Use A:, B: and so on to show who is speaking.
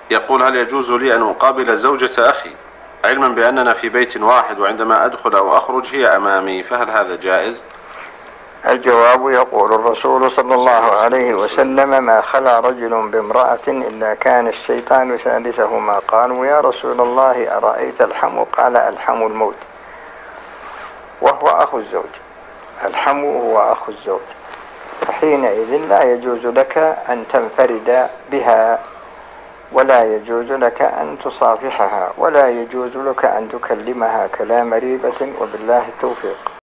A: يقول: هل يجوز لي أن أقابل زوجة أخي علما بأننا في بيت واحد، وعندما أدخل أو أخرج هي أمامي، فهل هذا جائز؟
B: الجواب: يقول الرسول صلى الله عليه وسلم: ما خلا رجل بامرأة إلا كان الشيطان ثالثهما. قالوا: يا رسول الله أرأيت الحم؟ قال: الحم الموت، وهو أخو الزوج. الحم هو أخو الزوج، فحينئذ لا يجوز لك أن تنفرد بها، ولا يجوز لك أن تصافحها، ولا يجوز لك أن تكلمها كلام ريبة، وبالله التوفيق.